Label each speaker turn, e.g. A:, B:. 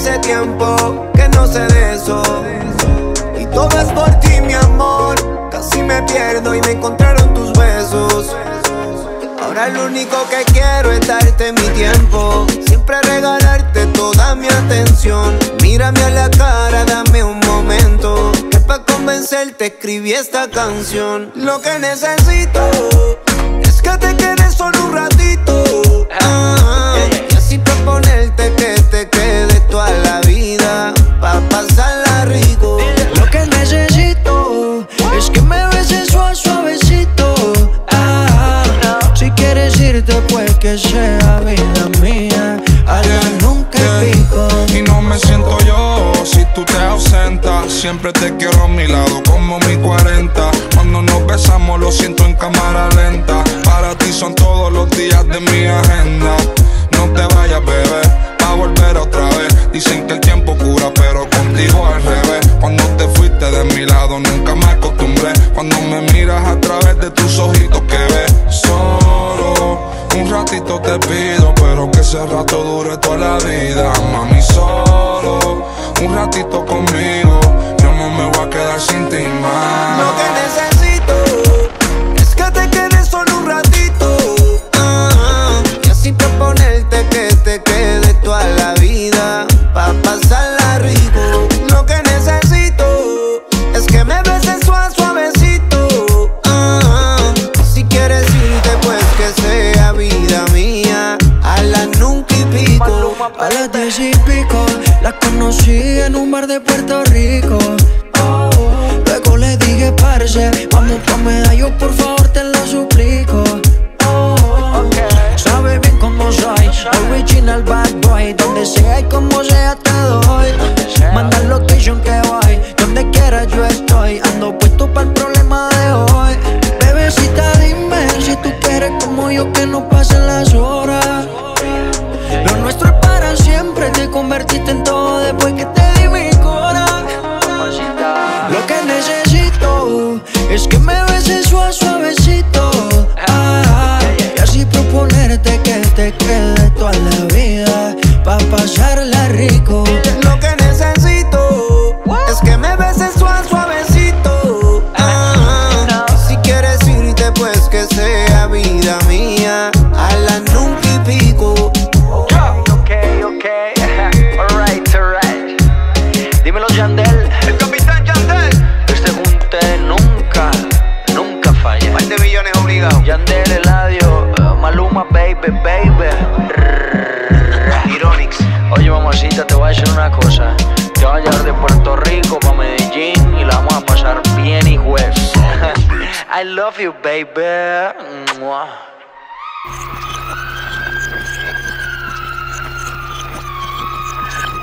A: hace tiempo que no sé de eso. Y todo es por ti, mi amor. Casi me pierdo y me encontraron tus besos. Ahora lo único que quiero es darte mi tiempo, siempre regalarte toda mi atención. Mírame a la cara, dame un momento, que pa' convencerte escribí esta canción. Lo que necesito es que te quedes solo un ratito, y así proponerte que te quedes toda la vida, pa' pasarla rico.
B: Lo que necesito es que me beses suavecito. Si quieres irte, pues que sea vida mía, allá nunca pico.
C: Y no me siento yo si tú te ausentas. Siempre te quiero a mi lado como mi 40. Cuando nos besamos lo siento en cámara lenta. Para ti son todos los días de mi agenda. No te vayas, bebé, pa' volver otra vez. Dicen que el tiempo cura, pero contigo al revés. Cuando te fuiste de mi lado nunca me acostumbré. Cuando me miras a través de tus ojitos que ves. Solo un ratito te pido, pero que ese rato dure toda la vida. Mami, solo un ratito conmigo, yo no me voy a quedar sin ti más.
A: Lo que necesito es que te quedes solo un ratito, y así proponerte que te quedes toda la vida, pa' pasarla rico. Lo que necesito es que me beses suavecito, si quieres irte pues que sea vida mía, a las nunca y pico.
B: A las 10 y pico la conocí en un bar de Puerto Rico. Luego le dije, parce, vamos pa' medallo, por favor te lo suplico. Sabe bien cómo soy, original bad boy. Donde sea y como sea te doy. Manda location que voy, donde quiera yo estoy. Ando puesto para el problema de hoy. Bebecita, dime si tú quieres como yo, que no pasen las horas. Lo nuestro es para siempre, te convertiste en todo después que te di mi cora. Lo que necesito es que me beses suavecito, y así proponerte que te quede toda la vida, pa' pasarla rico.
A: Lo que necesito es que me beses suavecito, si quieres irte pues que sea vida mía, a las nunca y pico.
D: Okay. Alright. Dímelo, Yandel.
A: El capitán Yandel.
D: Este junte nunca falla.
A: Par de millones obligados.
D: Yandel, Eladio, Maluma, baby.
A: Ironix.
D: Oye, mamacita, te voy a decir una cosa. Te voy a llevar de Puerto Rico pa' Medellín y la vamos a pasar bien y juez. I love you, baby. Mua.